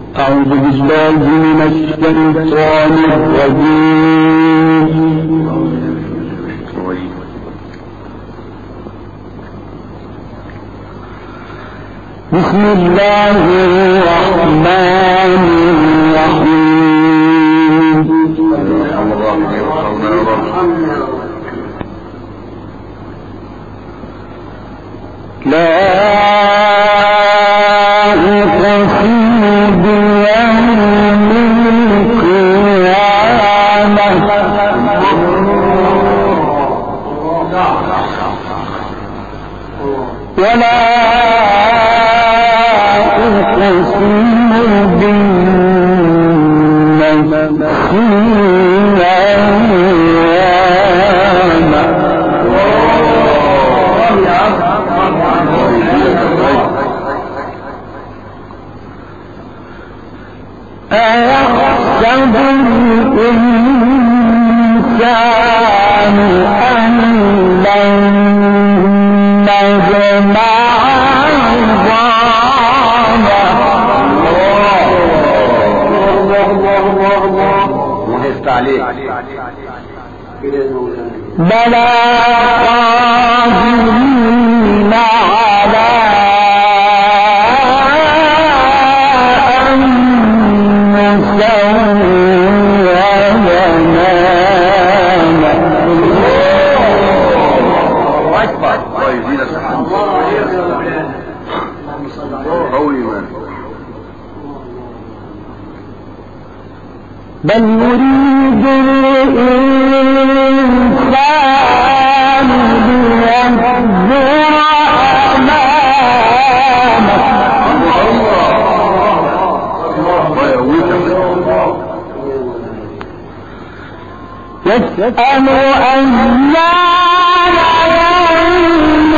أعوذ بالله من الشيطان الرجيم. بسم الله الرحمن الرحيم. لا أقسم بيوم القيامة ولا أقسم بالنفس أيحسب الإنسان أن لن نجمع عظامه بلى قادرين على أن نسوي بنانه بل يريد الإنسان ليفجر أمامه يسأل أيان يوم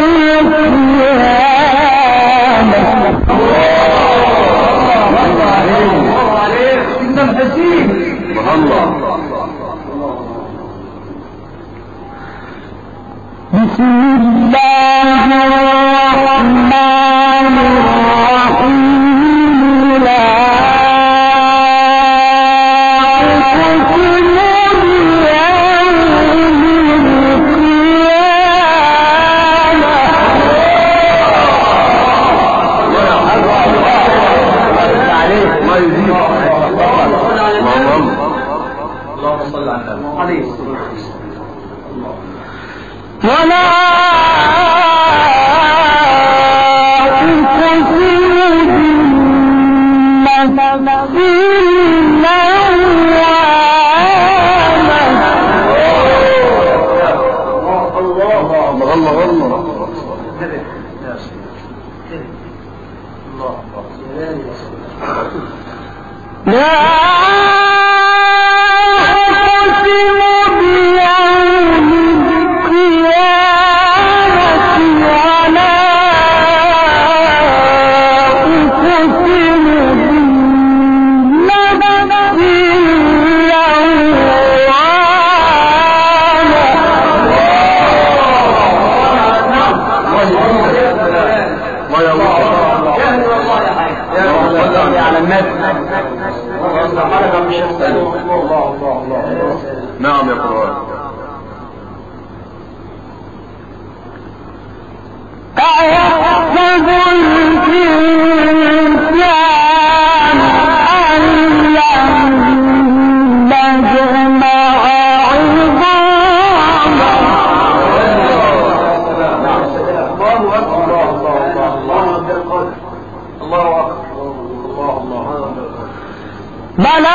بسم الله الرحمن الرحيم لا أقسم بيوم ولا أقسم بالنفس نعم يا قرآن. أيحسب الإنسان أن لن نجمع عظامه بلى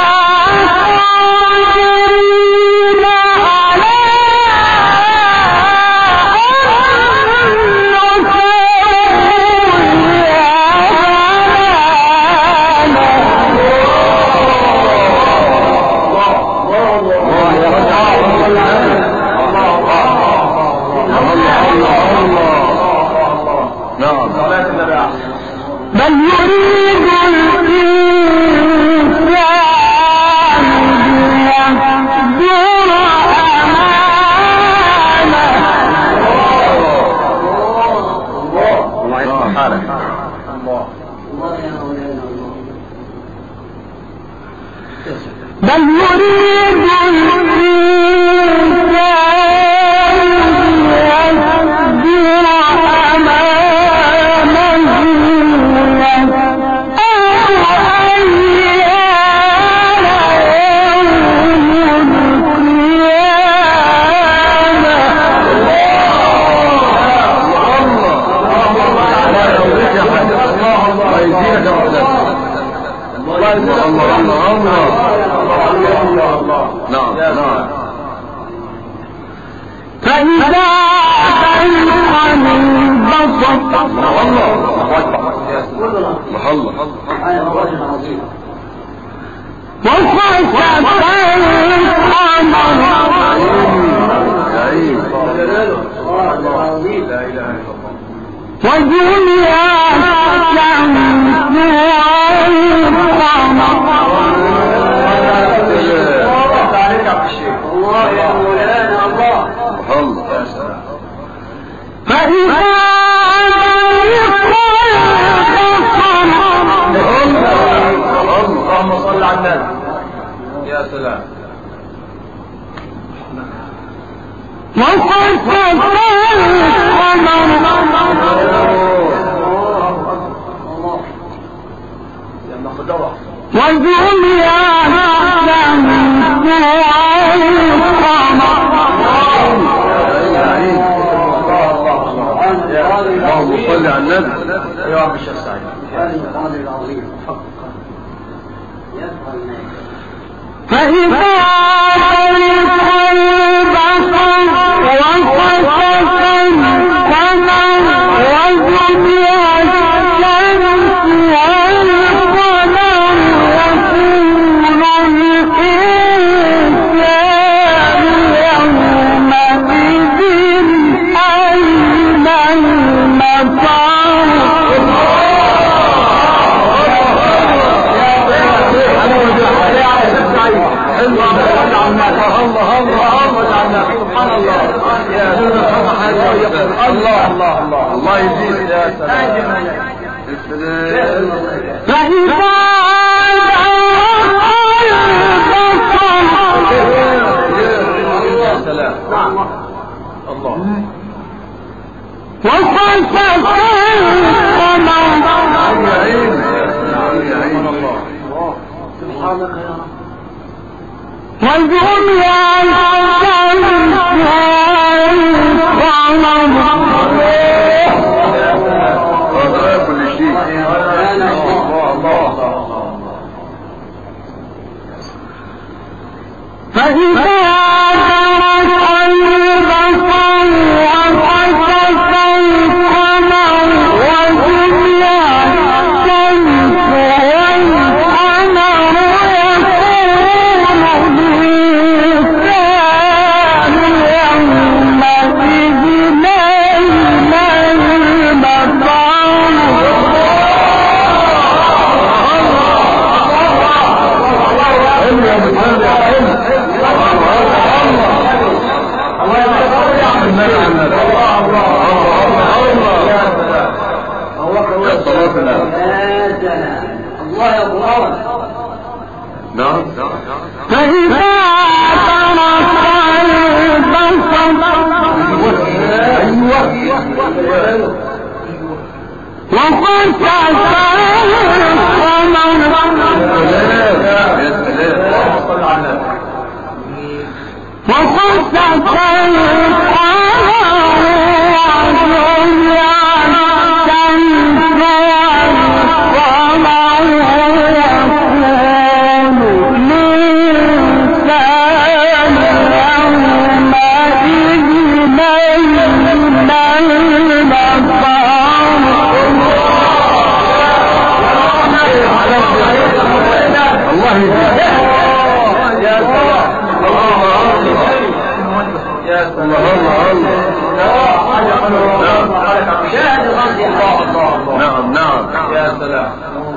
قادرين على بل يريد الإنسان ليفجر أمامه بل يريد الإنسان ليصدر أمامه فإذا أيقن البصر وخسف القمر وجمع الشمس فإذا اللهم صل على النبي. يا سلام. وخسف القمر وجمع اللهم صل على النبي. يا رب الشيخ سعيد. فإذا برق البصر وخسف القمر وجمع الشمس والقمر يقول الإنسان يومئذ أين المفر الله يزيد. يا سلام. فإذا يا سلام. الله. وخسف القمر وجمع الشمس والقمر كل شيء. فإذا برق البصر وخسف القمر وجمع الشمس والقمر يقول الإنسان يومئذ أين المفر نعم. فإذا برق البصر وخسف القمر وخسف نعم نعم. يا سلام.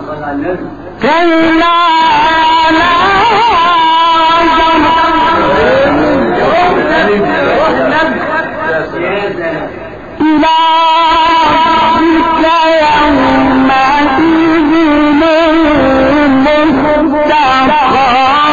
كلا لا إلى ربك يومئذ المستقر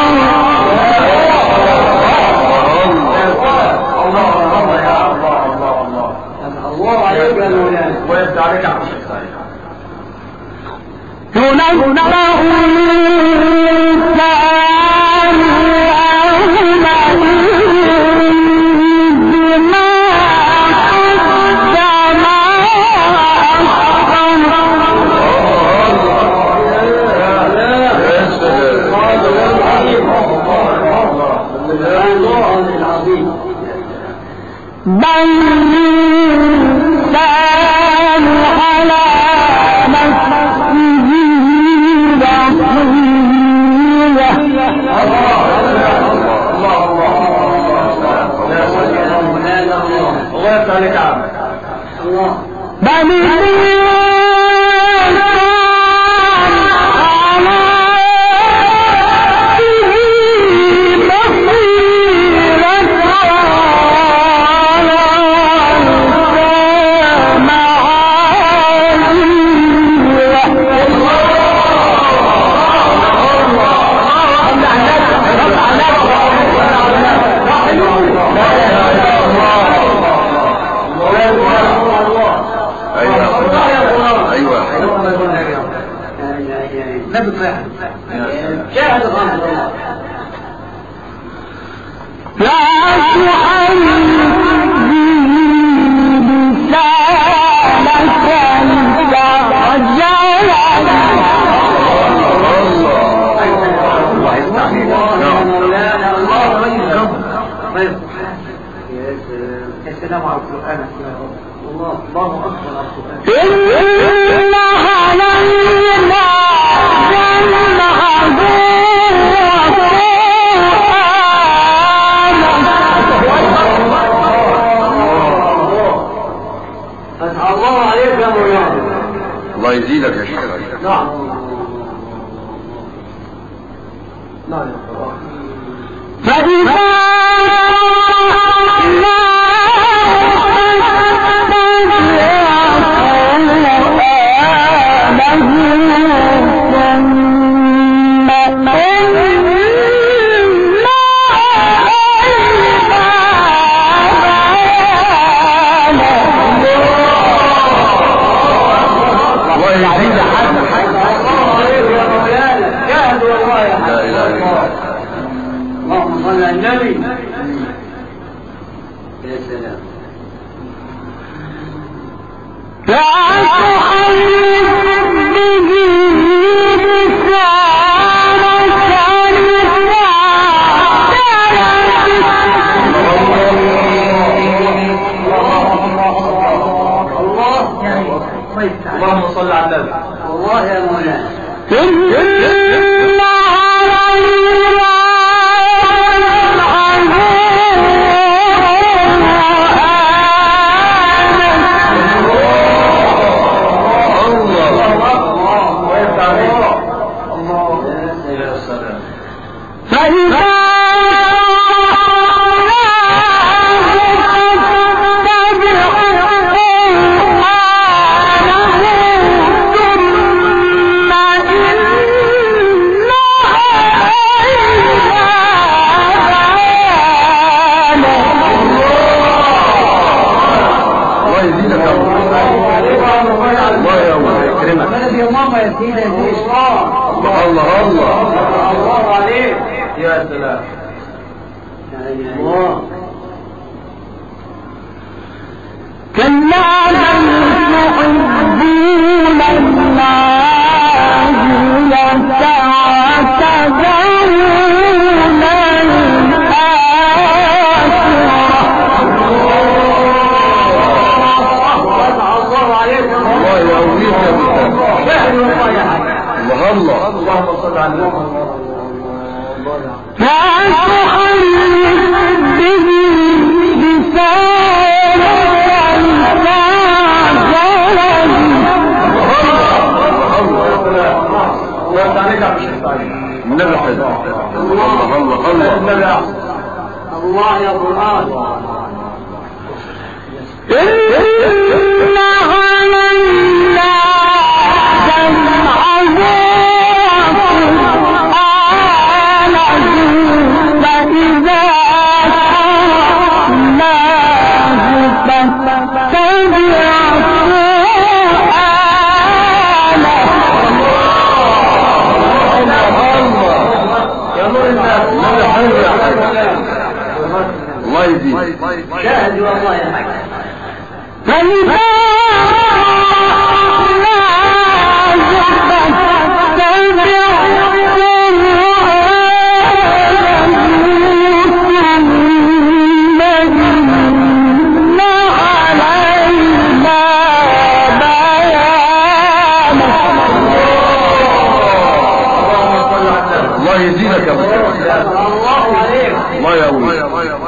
الله يزيدك يا ابو الله عليك. الله يا ابوي.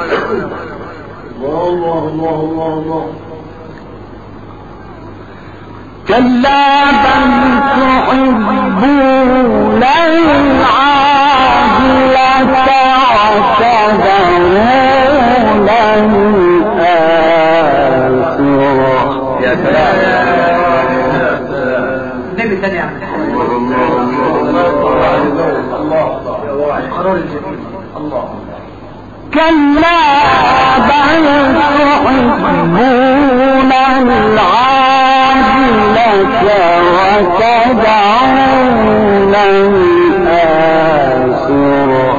الله كلا بل تحبون العاجلة وتذرون الآخرة. يا سلام النبي الثاني يا عم الله. كلا بل تحبون العاجلة وتدعون الآخرة.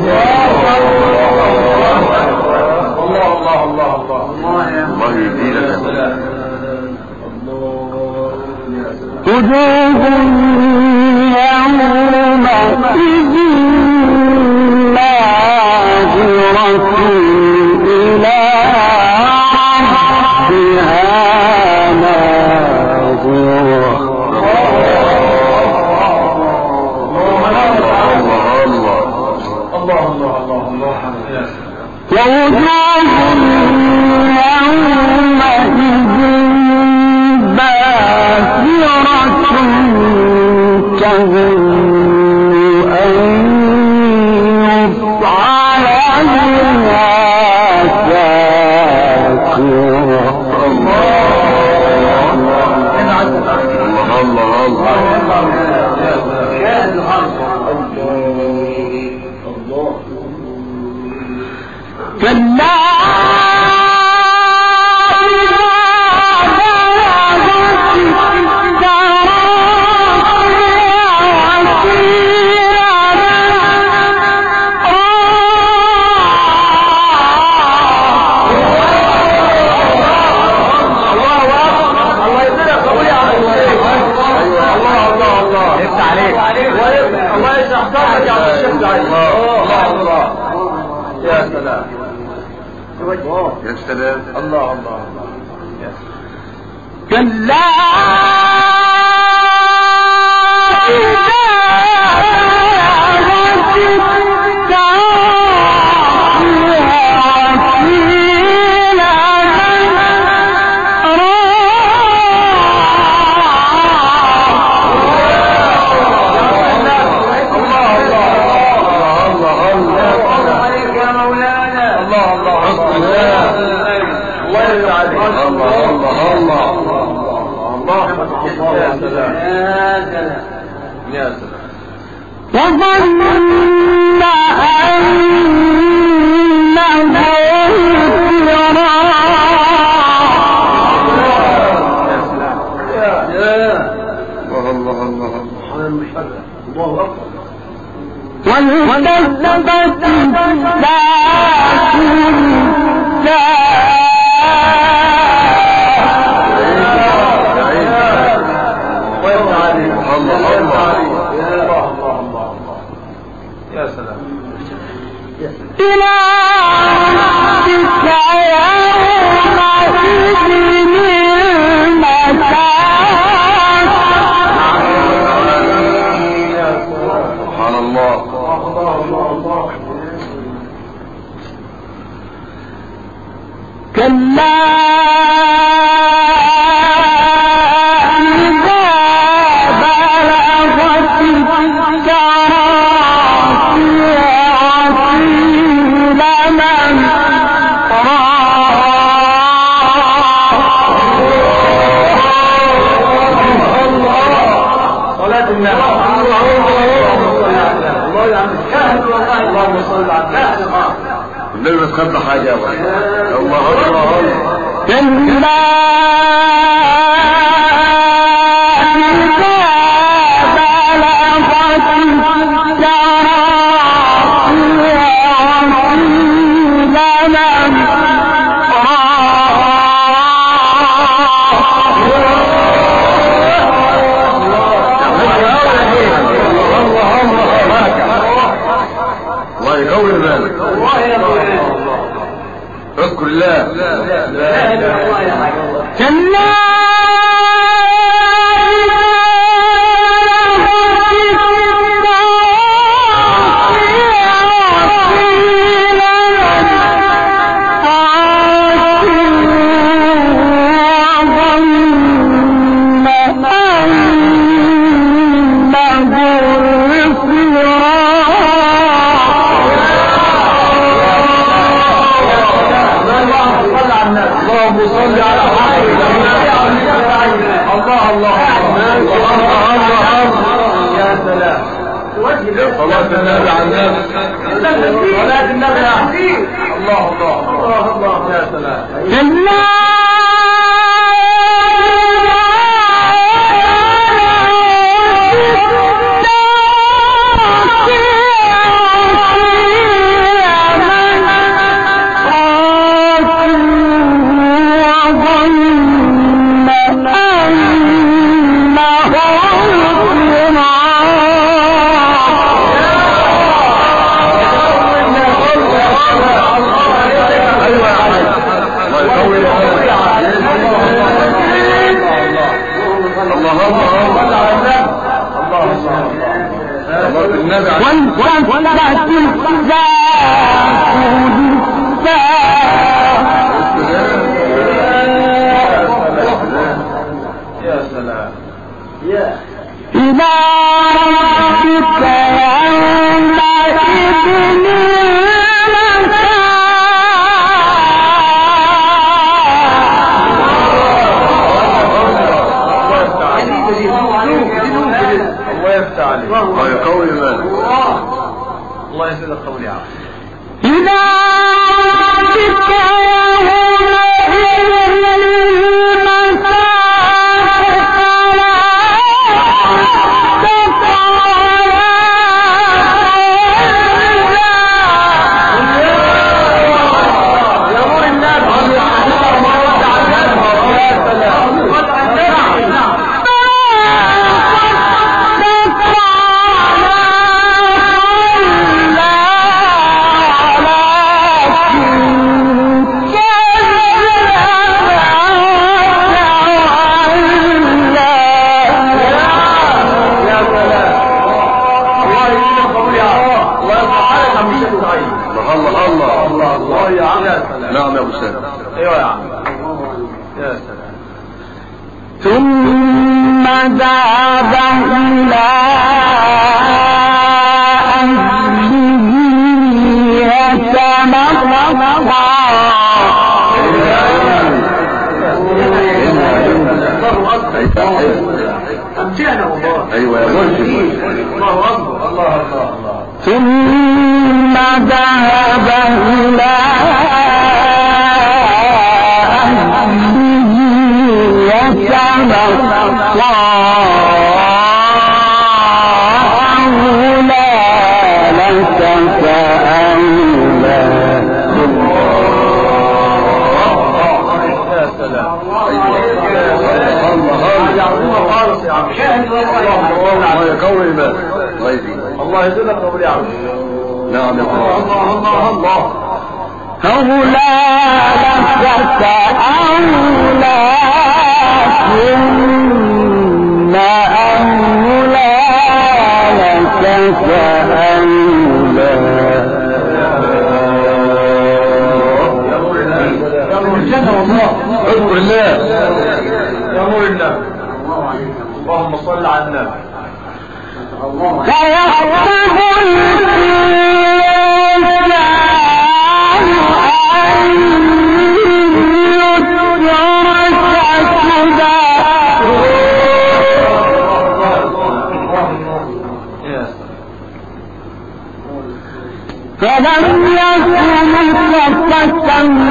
الله يزيدك يا سلام. وجوه يومئذ ناظرة إلى ربها ناظرة. ووجوه يومئذ باسرة تظن أن يفعل بها فاقرة. كلا يا سلام. الله كلا وظن أنه والتفت يا سلام. إلى ربك يومئذ المساق. سبحان الله. كلا إذا بلغت التراقي وقيل من صلاة النبي. الله يا عم كاهن والله. اللهم صل على كاهن. النبي بس خدنا حاجة يا الله. كلا الله يقوي بالك. اذكر الله. كلا سلام. صلاة النبي على النبي. صلاة النبي يا حبيبي. الله الله الله الله يا سلام. الله يسلمك قولي عام. نعم يا ابو سالم. ايوه يا عم. يا سلام. ثم ذهب إلى أهله يتمطى. أمتعنا والله. ايوه يا مرشد. الله اكبر. الله الله الله. ثم ذهب إلى الله يزيدك قول يا عم. نعم يا الله الله الله. فأولى لك فأولى ثم أولى لك فأولى. يا نور الجنة والله. اذكر الله. يا نور النبي. اللهم صل على النبي. فيحسب الإنسان أن يترك سدى. فلم يكن خفة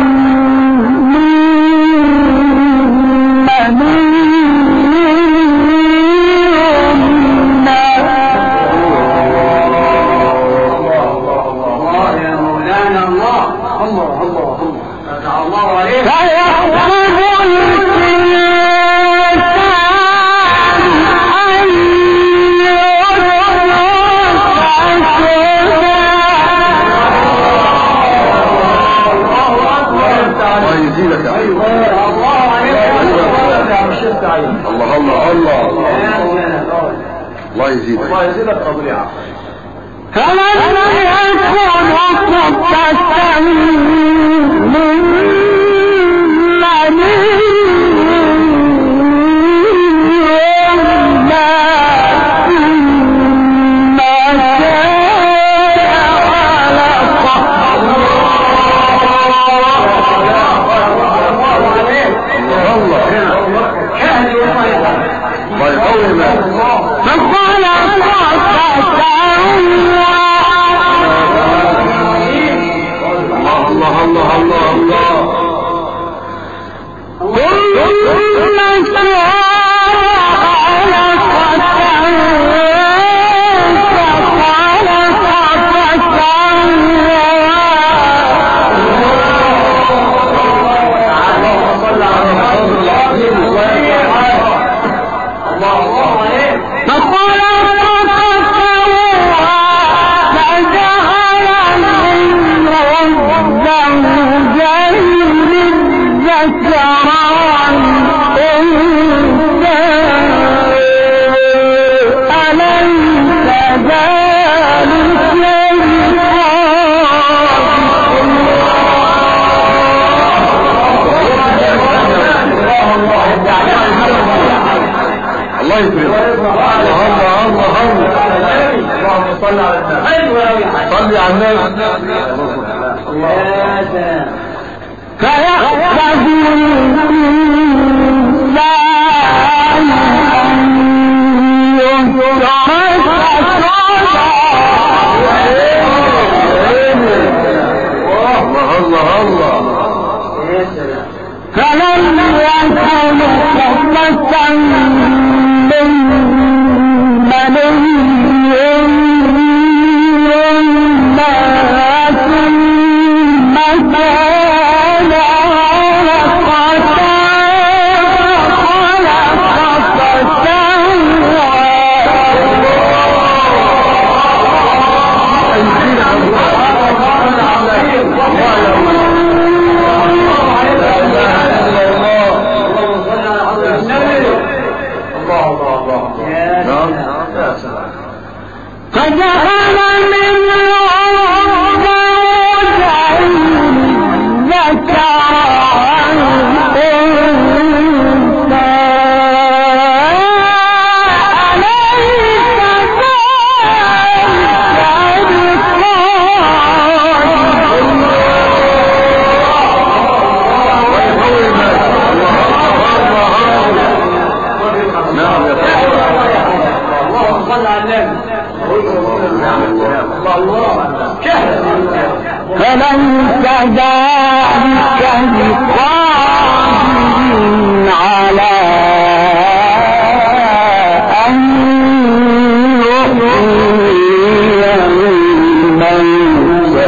الله الله الله. الله يزيدك. الله يزيدك قبل يا عم. فلم يكن خفة من مني فقال صلي على النبي. حلو قوي. صلي على النبي. يا سلام. فيحسب الإنسان أن يترك الله الله. فلم يكن خطة من مني فجعل منه زوجين ذكر والأنثى فليس ذلك بقادر على أن يحيي الموتى.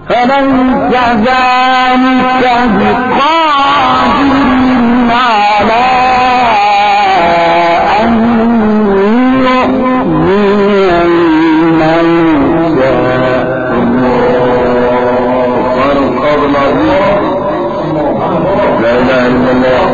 فليس ذلك بقادر على أن يحيي الموتى. سبحان القاضي العظيم، لا اله الا الله.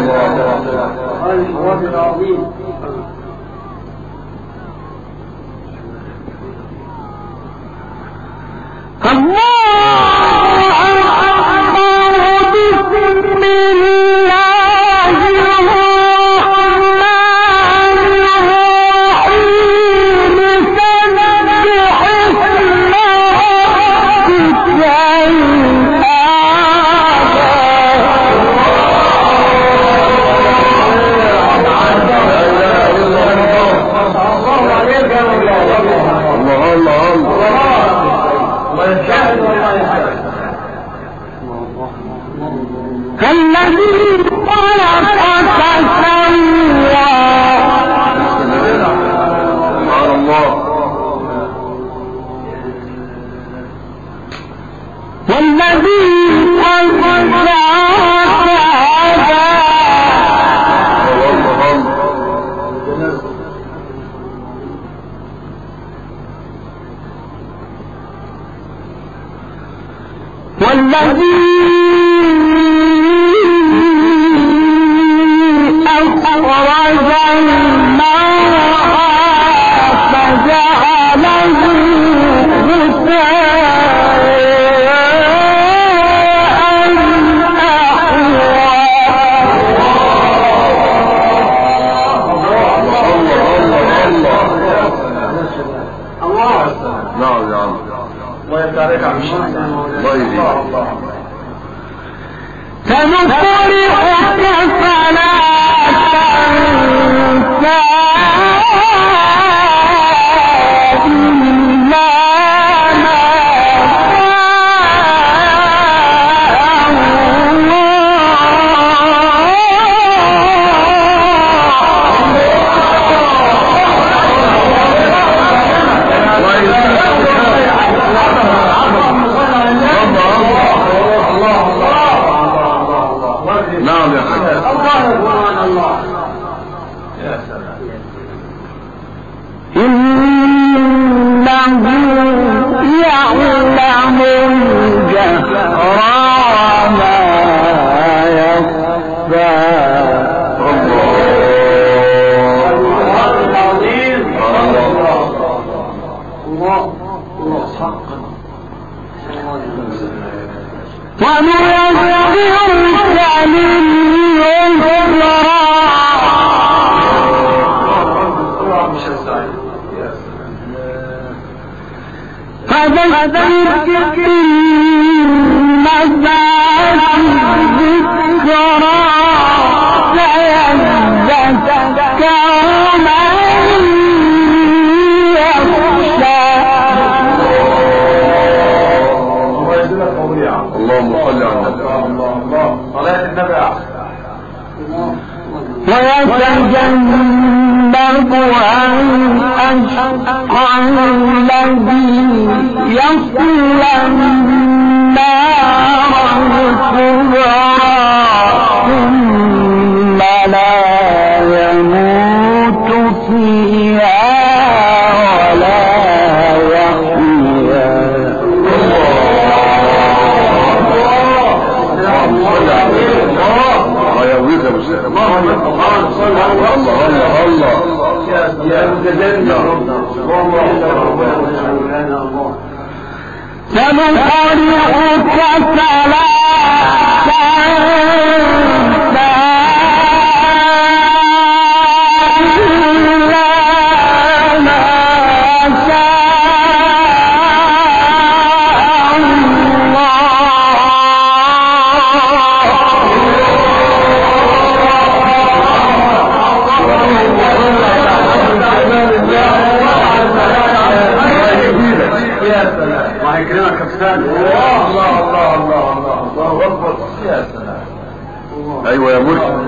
ايوه يا مرشد.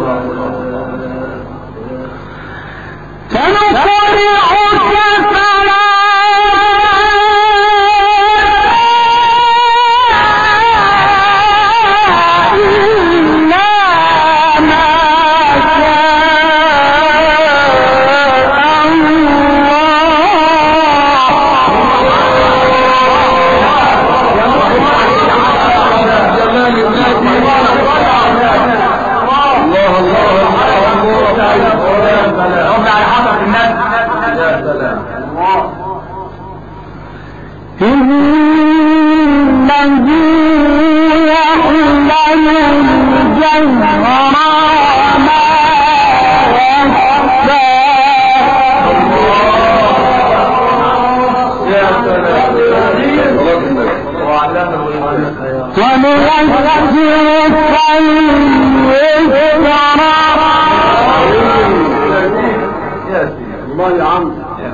الله يا عم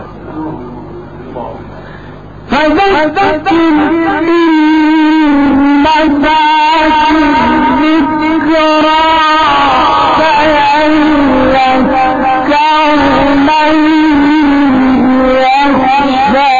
فذكر الذكرى فيذكر من يخشى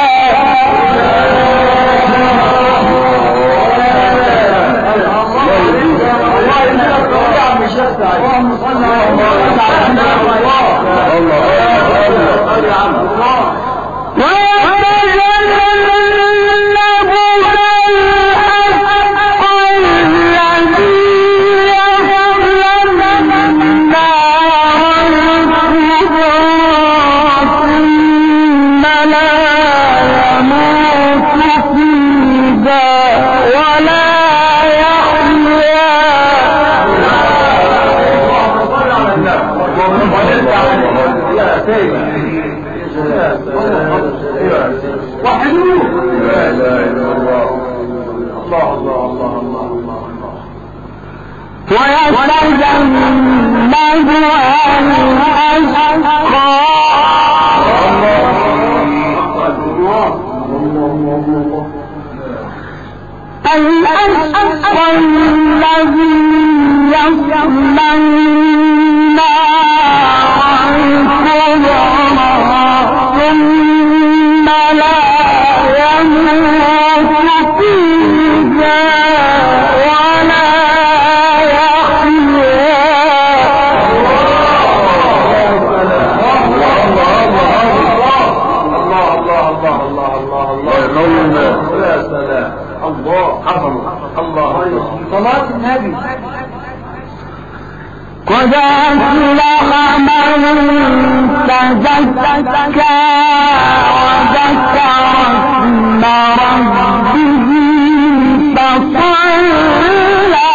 قد أفلح من تزكى وذكر اسم ربه فصلى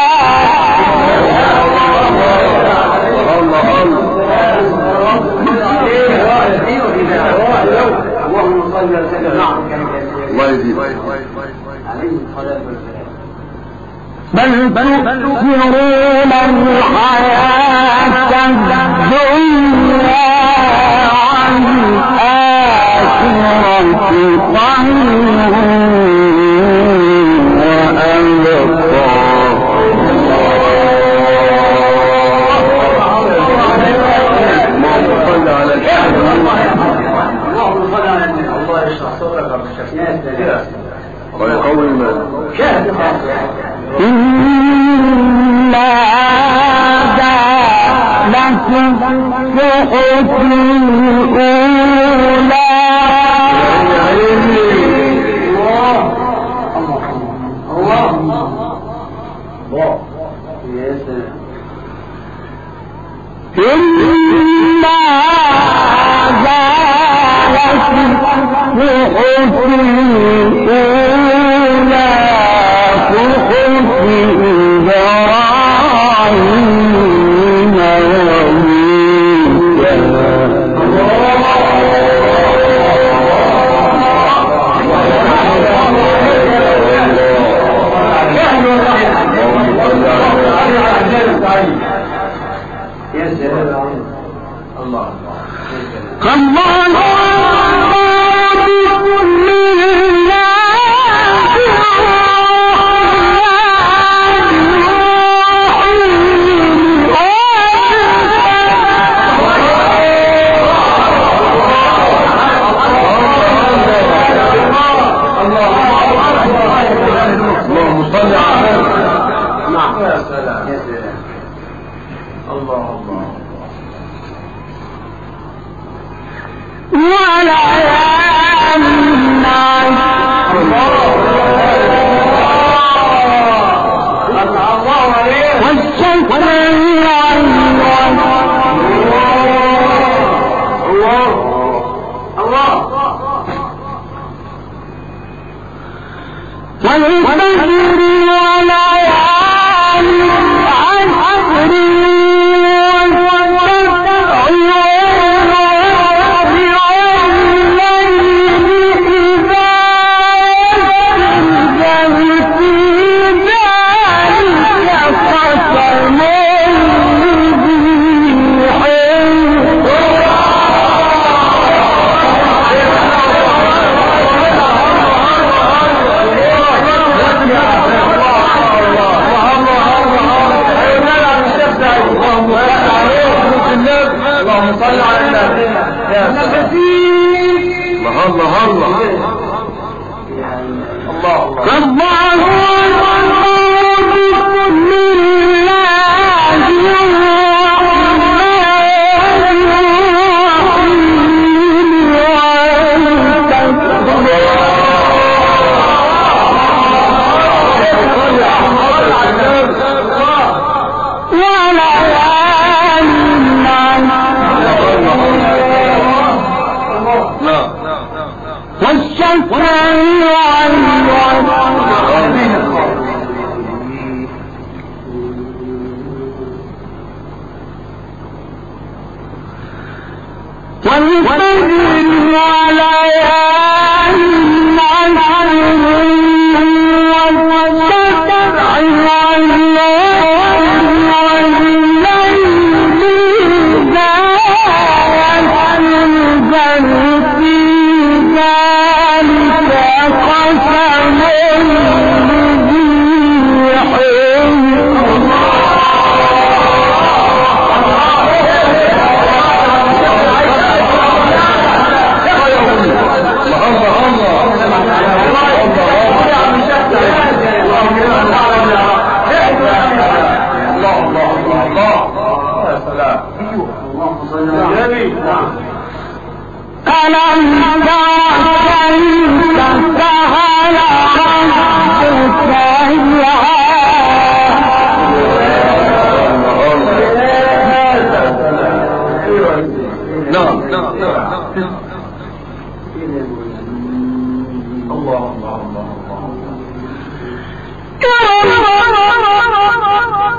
بل تؤثرون الحياة الدنيا والآخرة خير وأبقى الله يشرح صدرك بالشفيات ويقوي ما إن هذا لفي الصحف الأولى إن هذا لفي الصحف الأولى في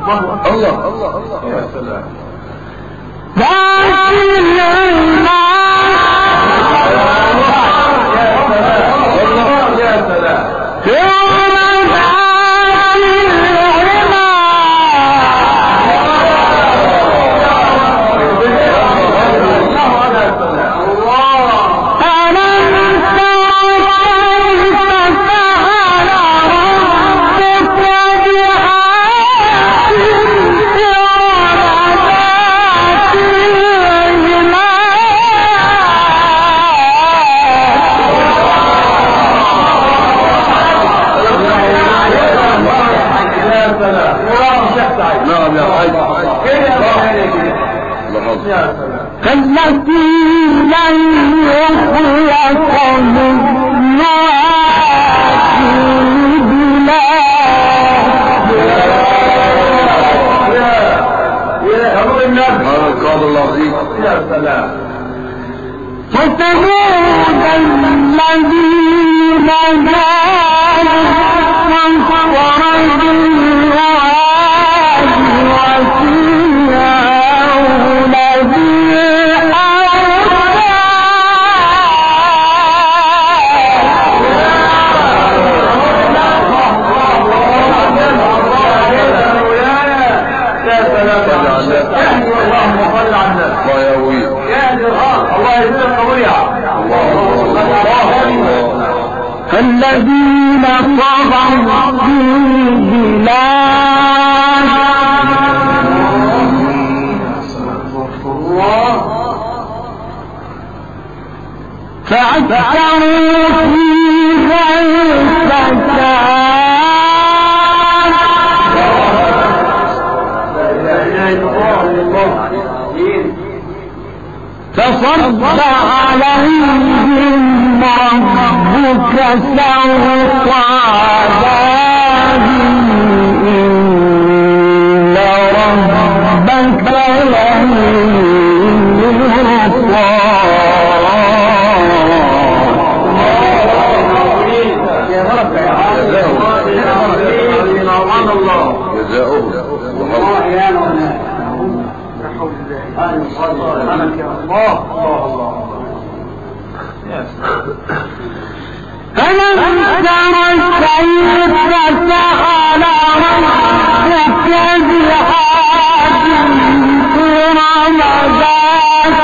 الله يا سلام. كالتي لن يخلق مثلها في البلاد. القادر العظيم. يا سلام. وثمود الذين جاءوا فانصروا الذين طغوا في البلاد فأكثروا فيها الفساد فصب عليهم ربك سوط عذاب إن ربك ألم تر كيف فعل ربك بعاد إرم ذات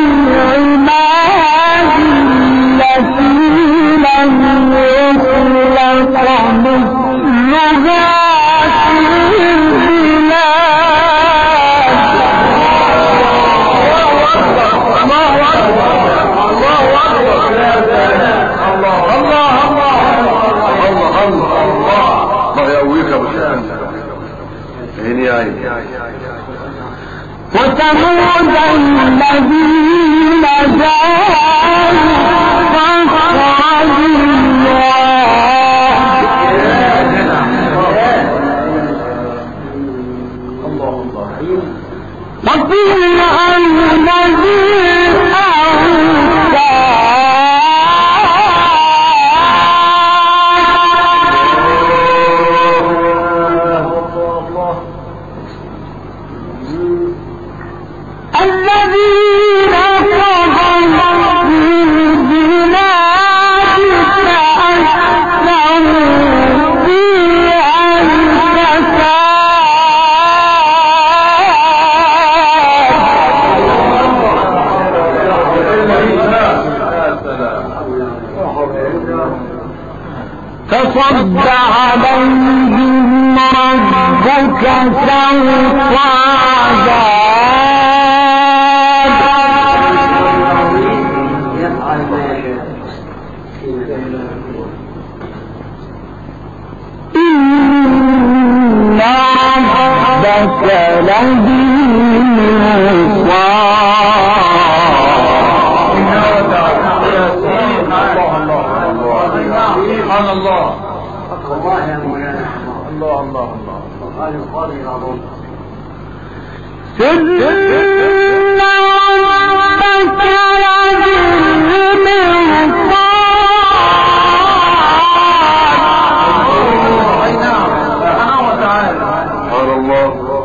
العماد التي لم يخلق مثلها في وثمود الذين جاءوا فأخرجوا وقيل الذي فصب عليهم ربك سوط عذاب إن ربك سبحان الله. الله يا مولانا. الله الله الله. هذا القارئ العظيم. سبحان الله.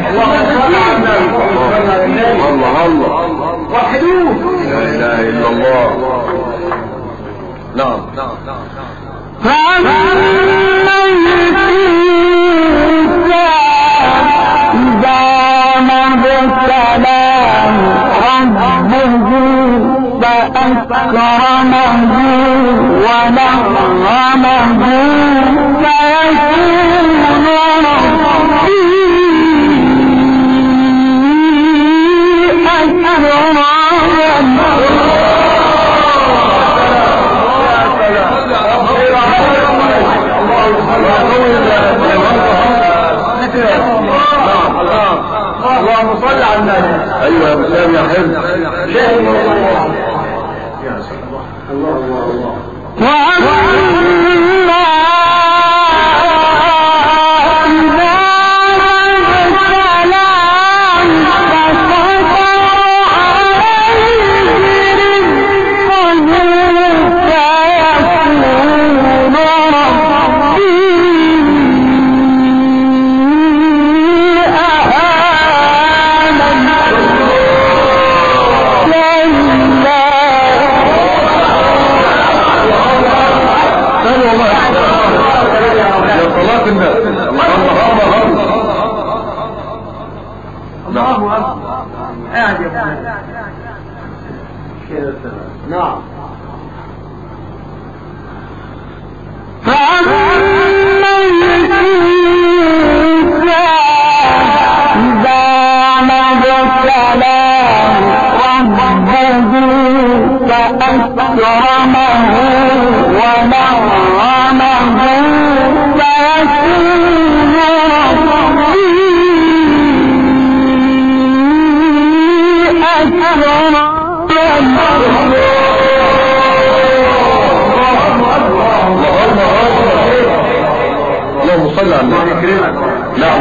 الله الله وحدوه لا اله الا الله. نعم فأما إذا ما ابتلاه ربه فأكرمه ونعمه فيكون ربي اللهم صل على النبي. ايوه يا مسلم يا حلو. نعم. فأما الإنسان إذا ما ابتلاه ربه فأكرمه ونعمه فيكون ربي أكرمه. اللهم صل على النبي. نعم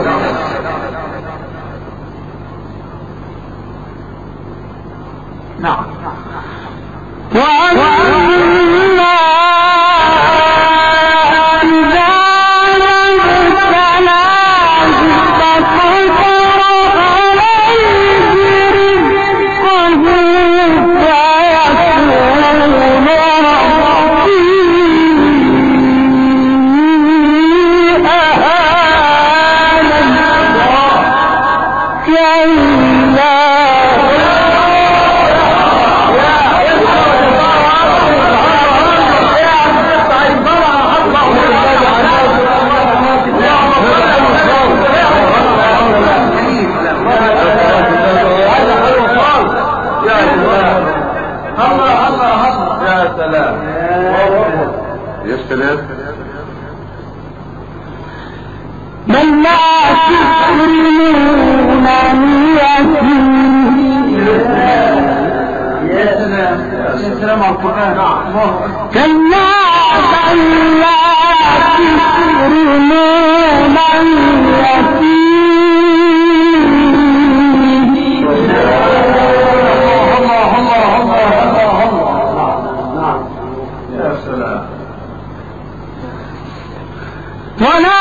نعم. وأما إذا ابتلاه فقدر عليه رزقه فيكون ربي يا سلام. بل لا تكرمون اليتيم. يا سلام يا سلام على القرآن. كلا بل لا تكرمون اليتيم. يا سلام. ولا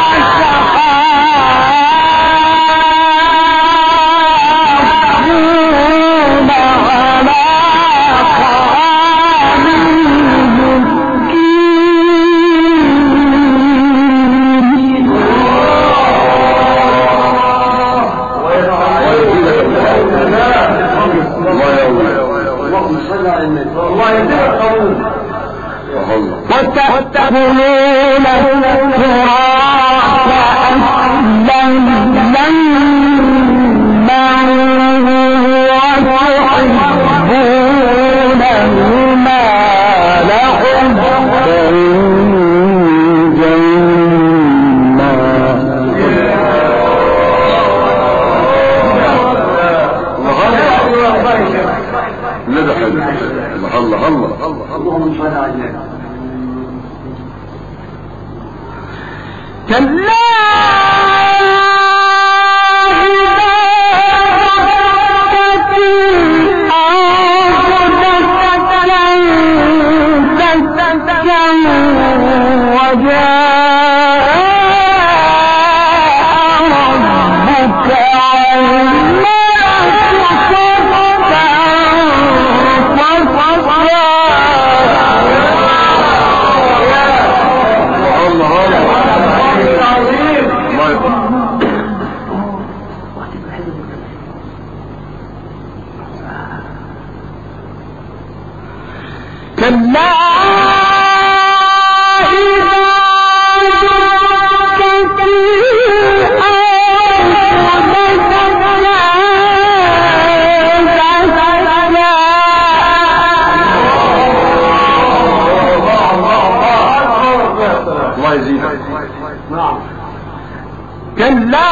تحاضون على طعام المسكين. اللهم صل على النبي. والله يدير القانون. وتأكلون التراث أكلا لما وتحبون المال حبا جما. الله اللهم صل على النبي. كلا وجاء ربك الله يزيدك. نعم. كلا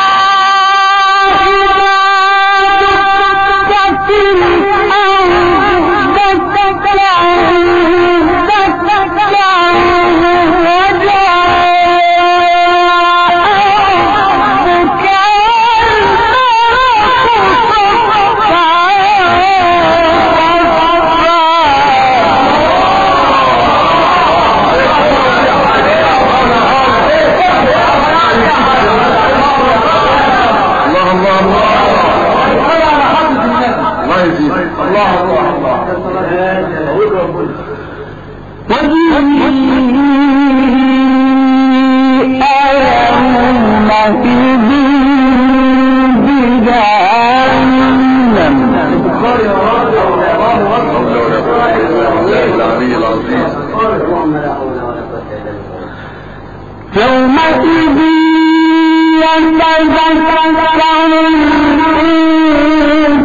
يومئذ يتذكر الإنسان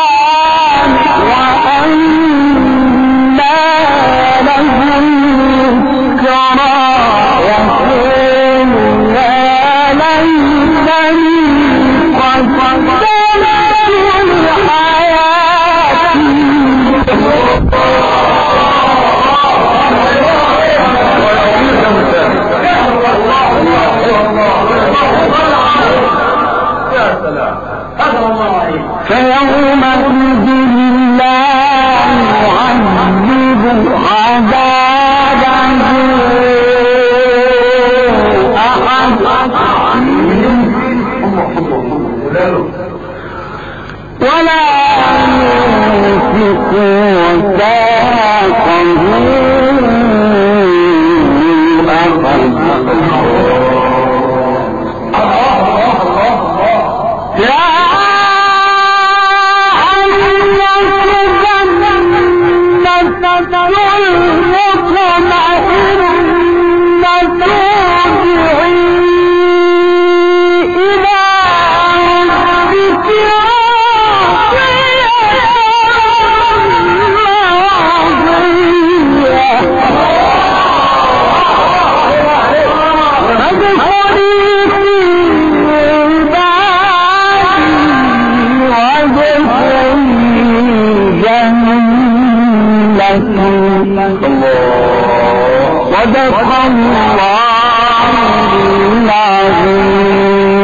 وأنى له الذكرى يقول يا ليتني قدمت فيومئذ لا يعذب عذابه أحد ولا يوثق وثاقه صدق الله العظيم.